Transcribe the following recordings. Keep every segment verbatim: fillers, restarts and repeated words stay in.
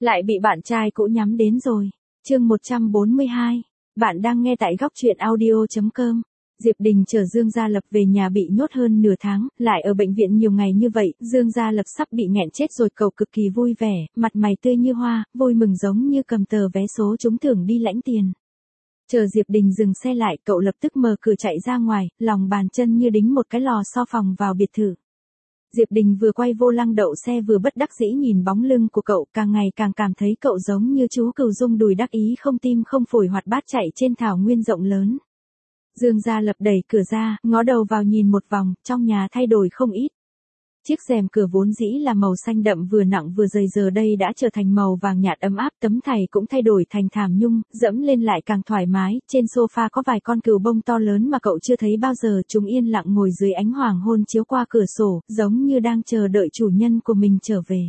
Lại bị bạn trai cũ nhắm đến rồi. Chương một trăm bốn mươi hai. Bạn đang nghe tại góc truyện audio chấm com. Diệp Đình chở Dương Gia Lập về nhà bị nhốt hơn nửa tháng, lại ở bệnh viện nhiều ngày như vậy, Dương Gia Lập sắp bị nghẹn chết rồi, cậu cực kỳ vui vẻ, mặt mày tươi như hoa, vui mừng giống như cầm tờ vé số trúng thưởng đi lãnh tiền. Chờ Diệp Đình dừng xe lại, cậu lập tức mở cửa chạy ra ngoài, lòng bàn chân như đính một cái lò xo phòng vào biệt thự. Diệp Đình vừa quay vô lăng đậu xe vừa bất đắc dĩ nhìn bóng lưng của cậu, càng ngày càng cảm thấy cậu giống như chú cừu rung đùi đắc ý không tim không phổi hoạt bát chạy trên thảo nguyên rộng lớn. Dương Gia Lập đẩy cửa ra, ngó đầu vào nhìn một vòng, trong nhà thay đổi không ít. Chiếc rèm cửa vốn dĩ là màu xanh đậm vừa nặng vừa dày giờ đây đã trở thành màu vàng nhạt ấm áp, tấm thảy cũng thay đổi thành thảm nhung, dẫm lên lại càng thoải mái, trên sofa có vài con cừu bông to lớn mà cậu chưa thấy bao giờ, chúng yên lặng ngồi dưới ánh hoàng hôn chiếu qua cửa sổ, giống như đang chờ đợi chủ nhân của mình trở về.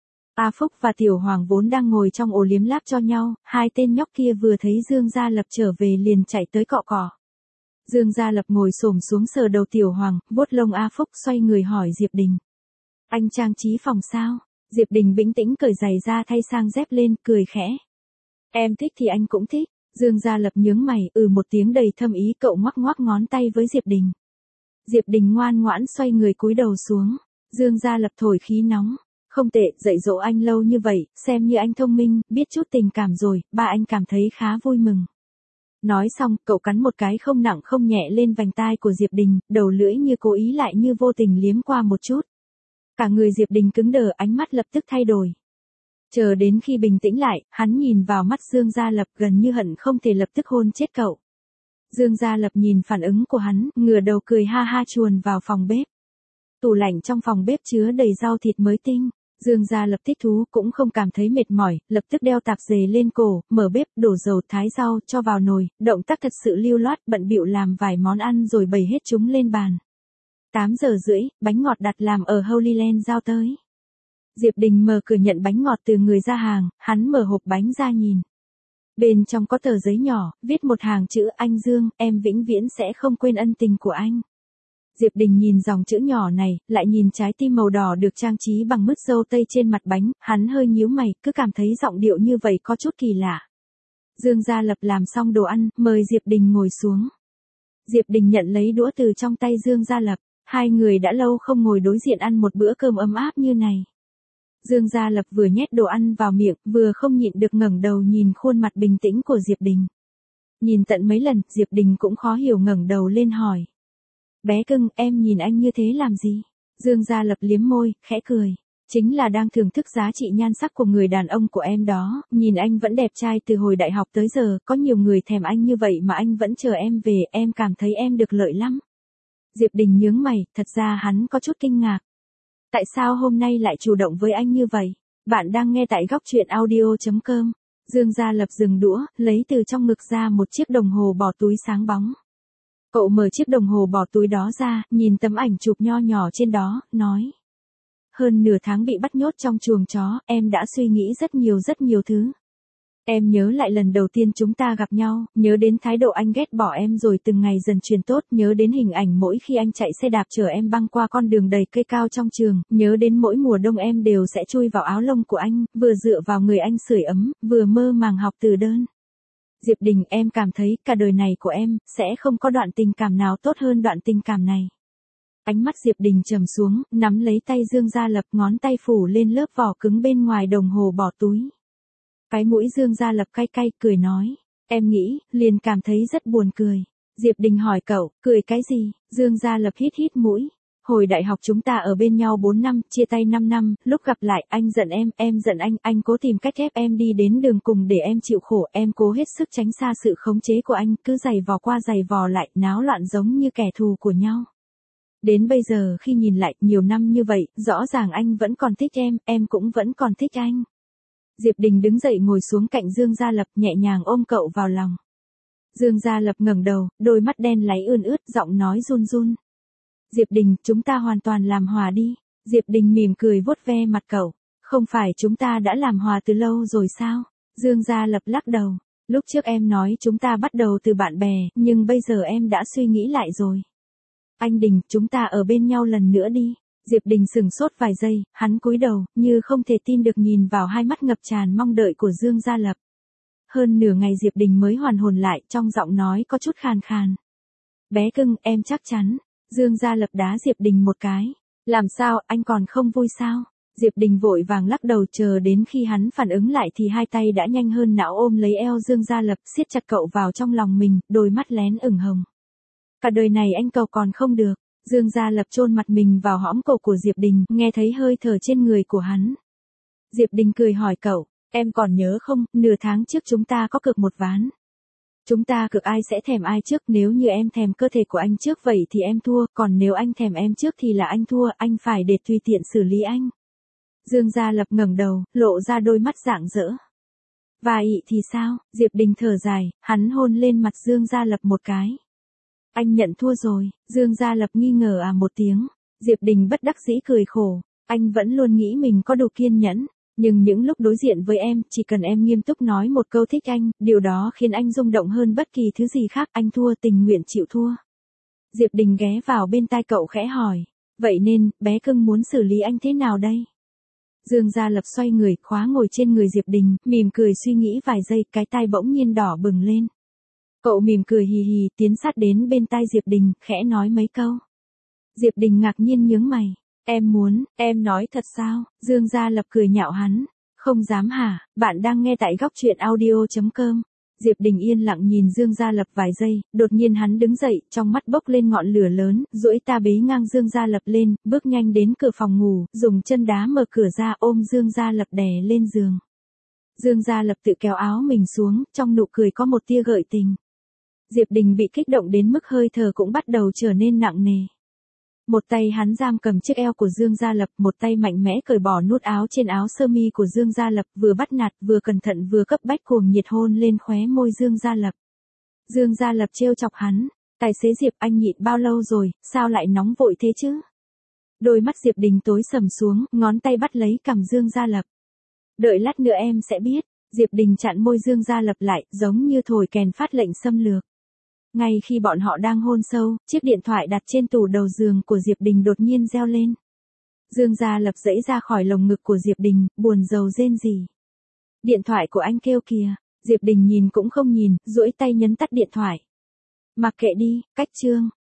A Phúc và Tiểu Hoàng vốn đang ngồi trong ổ liếm láp cho nhau, hai tên nhóc kia vừa thấy Dương Gia Lập trở về liền chạy tới cọ cọ. Dương Gia Lập ngồi xổm xuống sờ đầu Tiểu Hoàng, vuốt lông A Phúc, xoay người hỏi Diệp Đình. Anh trang trí phòng sao? Diệp Đình bình tĩnh cởi giày ra thay sang dép lên, cười khẽ. Em thích thì anh cũng thích. Dương Gia Lập nhướng mày, ừ một tiếng đầy thâm ý, cậu ngoắc ngoắc ngón tay với Diệp Đình. Diệp Đình ngoan ngoãn xoay người cúi đầu xuống. Dương Gia Lập thổi khí nóng. Không tệ, dạy dỗ anh lâu như vậy, xem như anh thông minh, biết chút tình cảm rồi, ba anh cảm thấy khá vui mừng. Nói xong, cậu cắn một cái không nặng không nhẹ lên vành tai của Diệp Đình, đầu lưỡi như cố ý lại như vô tình liếm qua một chút. Cả người Diệp Đình cứng đờ, ánh mắt lập tức thay đổi. Chờ đến khi bình tĩnh lại, hắn nhìn vào mắt Dương Gia Lập gần như hận không thể lập tức hôn chết cậu. Dương Gia Lập nhìn phản ứng của hắn, ngửa đầu cười ha ha chuồn vào phòng bếp. Tủ lạnh trong phòng bếp chứa đầy rau thịt mới tinh. Dương Gia Lập thích thú cũng không cảm thấy mệt mỏi, lập tức đeo tạp dề lên cổ, mở bếp, đổ dầu, thái rau, cho vào nồi, động tác thật sự lưu loát, bận bịu làm vài món ăn rồi bày hết chúng lên bàn. tám giờ rưỡi, bánh ngọt đặt làm ở Holy Land giao tới. Diệp Đình mở cửa nhận bánh ngọt từ người ra hàng, hắn mở hộp bánh ra nhìn. Bên trong có tờ giấy nhỏ, viết một hàng chữ: anh Dương, em vĩnh viễn sẽ không quên ân tình của anh. Diệp Đình nhìn dòng chữ nhỏ này, lại nhìn trái tim màu đỏ được trang trí bằng mứt dâu tây trên mặt bánh, hắn hơi nhíu mày, cứ cảm thấy giọng điệu như vậy có chút kỳ lạ. Dương Gia Lập làm xong đồ ăn, mời Diệp Đình ngồi xuống. Diệp Đình nhận lấy đũa từ trong tay Dương Gia Lập, hai người đã lâu không ngồi đối diện ăn một bữa cơm ấm áp như này. Dương Gia Lập vừa nhét đồ ăn vào miệng, vừa không nhịn được ngẩng đầu nhìn khuôn mặt bình tĩnh của Diệp Đình. Nhìn tận mấy lần, Diệp Đình cũng khó hiểu ngẩng đầu lên hỏi. Bé cưng, em nhìn anh như thế làm gì? Dương Gia Lập liếm môi, khẽ cười. Chính là đang thưởng thức giá trị nhan sắc của người đàn ông của em đó, nhìn anh vẫn đẹp trai từ hồi đại học tới giờ, có nhiều người thèm anh như vậy mà anh vẫn chờ em về, em cảm thấy em được lợi lắm. Diệp Đình nhướng mày, thật ra hắn có chút kinh ngạc. Tại sao hôm nay lại chủ động với anh như vậy? Bạn đang nghe tại góc truyện audio chấm com. Dương Gia Lập dừng đũa, lấy từ trong ngực ra một chiếc đồng hồ bỏ túi sáng bóng. Cậu mở chiếc đồng hồ bỏ túi đó ra, nhìn tấm ảnh chụp nho nhỏ trên đó, nói. Hơn nửa tháng bị bắt nhốt trong chuồng chó, em đã suy nghĩ rất nhiều rất nhiều thứ. Em nhớ lại lần đầu tiên chúng ta gặp nhau, nhớ đến thái độ anh ghét bỏ em rồi từng ngày dần chuyển tốt, nhớ đến hình ảnh mỗi khi anh chạy xe đạp chở em băng qua con đường đầy cây cao trong trường, nhớ đến mỗi mùa đông em đều sẽ chui vào áo lông của anh, vừa dựa vào người anh sưởi ấm, vừa mơ màng học từ đơn. Diệp Đình, em cảm thấy cả đời này của em sẽ không có đoạn tình cảm nào tốt hơn đoạn tình cảm này. Ánh mắt Diệp Đình trầm xuống, nắm lấy tay Dương Gia Lập, ngón tay phủ lên lớp vỏ cứng bên ngoài đồng hồ bỏ túi. Cái mũi Dương Gia Lập cay cay, cười nói, em nghĩ, liền cảm thấy rất buồn cười. Diệp Đình hỏi cậu, cười cái gì? Dương Gia Lập hít hít mũi. Hồi đại học chúng ta ở bên nhau bốn năm, chia tay năm năm, lúc gặp lại, anh giận em, em giận anh, anh cố tìm cách ép em đi đến đường cùng để em chịu khổ, em cố hết sức tránh xa sự khống chế của anh, cứ giày vò qua giày vò lại, náo loạn giống như kẻ thù của nhau. Đến bây giờ khi nhìn lại, nhiều năm như vậy, rõ ràng anh vẫn còn thích em, em cũng vẫn còn thích anh. Diệp Đình đứng dậy ngồi xuống cạnh Dương Gia Lập, nhẹ nhàng ôm cậu vào lòng. Dương Gia Lập ngẩng đầu, đôi mắt đen láy ươn ướt, giọng nói run run. Diệp Đình, chúng ta hoàn toàn làm hòa đi. Diệp Đình mỉm cười vuốt ve mặt cậu. Không phải chúng ta đã làm hòa từ lâu rồi sao? Dương Gia Lập lắc đầu. Lúc trước em nói chúng ta bắt đầu từ bạn bè, nhưng bây giờ em đã suy nghĩ lại rồi. Anh Đình, chúng ta ở bên nhau lần nữa đi. Diệp Đình sững sốt vài giây, hắn cúi đầu, như không thể tin được nhìn vào hai mắt ngập tràn mong đợi của Dương Gia Lập. Hơn nửa ngày Diệp Đình mới hoàn hồn lại, trong giọng nói có chút khàn khàn. Bé cưng, em chắc chắn. Dương Gia Lập đá Diệp Đình một cái. Làm sao, anh còn không vui sao? Diệp Đình vội vàng lắc đầu, chờ đến khi hắn phản ứng lại thì hai tay đã nhanh hơn não ôm lấy eo Dương Gia Lập, siết chặt cậu vào trong lòng mình, đôi mắt lén ửng hồng. Cả đời này anh cầu còn không được. Dương Gia Lập chôn mặt mình vào hõm cổ của Diệp Đình, nghe thấy hơi thở trên người của hắn. Diệp Đình cười hỏi cậu, em còn nhớ không, nửa tháng trước chúng ta có cược một ván. Chúng ta cược ai sẽ thèm ai trước, nếu như em thèm cơ thể của anh trước vậy thì em thua, còn nếu anh thèm em trước thì là anh thua, anh phải để tùy tiện xử lý anh. Dương Gia Lập ngẩng đầu, lộ ra đôi mắt rạng rỡ. Và ị thì sao? Diệp Đình thở dài, hắn hôn lên mặt Dương Gia Lập một cái. Anh nhận thua rồi. Dương Gia Lập nghi ngờ à một tiếng. Diệp Đình bất đắc dĩ cười khổ. Anh vẫn luôn nghĩ mình có đủ kiên nhẫn. Nhưng những lúc đối diện với em, chỉ cần em nghiêm túc nói một câu thích anh, điều đó khiến anh rung động hơn bất kỳ thứ gì khác, anh thua, tình nguyện chịu thua. Diệp Đình ghé vào bên tai cậu khẽ hỏi. Vậy nên, bé cưng muốn xử lý anh thế nào đây? Dương Gia Lập xoay người, khóa ngồi trên người Diệp Đình, mỉm cười suy nghĩ vài giây, cái tai bỗng nhiên đỏ bừng lên. Cậu mỉm cười hì hì, tiến sát đến bên tai Diệp Đình, khẽ nói mấy câu. Diệp Đình ngạc nhiên nhướng mày. Em muốn, em nói thật sao? Dương Gia Lập cười nhạo hắn. Không dám hả? Bạn đang nghe tại góc truyện audio chấm com. Diệp Đình yên lặng nhìn Dương Gia Lập vài giây, đột nhiên hắn đứng dậy, trong mắt bốc lên ngọn lửa lớn, duỗi ta bế ngang Dương Gia Lập lên, bước nhanh đến cửa phòng ngủ, dùng chân đá mở cửa ra, ôm Dương Gia Lập đè lên giường. Dương Gia Lập tự kéo áo mình xuống, trong nụ cười có một tia gợi tình. Diệp Đình bị kích động đến mức hơi thở cũng bắt đầu trở nên nặng nề. Một tay hắn giam cầm chiếc eo của Dương Gia Lập, một tay mạnh mẽ cởi bỏ nút áo trên áo sơ mi của Dương Gia Lập, vừa bắt nạt, vừa cẩn thận vừa cấp bách cuồng nhiệt hôn lên khóe môi Dương Gia Lập. Dương Gia Lập trêu chọc hắn, tài xế Diệp, anh nhịn bao lâu rồi, sao lại nóng vội thế chứ? Đôi mắt Diệp Đình tối sầm xuống, ngón tay bắt lấy cằm Dương Gia Lập. Đợi lát nữa em sẽ biết. Diệp Đình chặn môi Dương Gia Lập lại, giống như thổi kèn phát lệnh xâm lược. Ngay khi bọn họ đang hôn sâu, chiếc điện thoại đặt trên tủ đầu giường của Diệp Đình đột nhiên reo lên. Dương Gia Lập giãy ra khỏi lồng ngực của Diệp Đình, buồn rầu rên rỉ. Điện thoại của anh kêu kìa. Diệp Đình nhìn cũng không nhìn, duỗi tay nhấn tắt điện thoại. Mặc kệ đi, cách chương.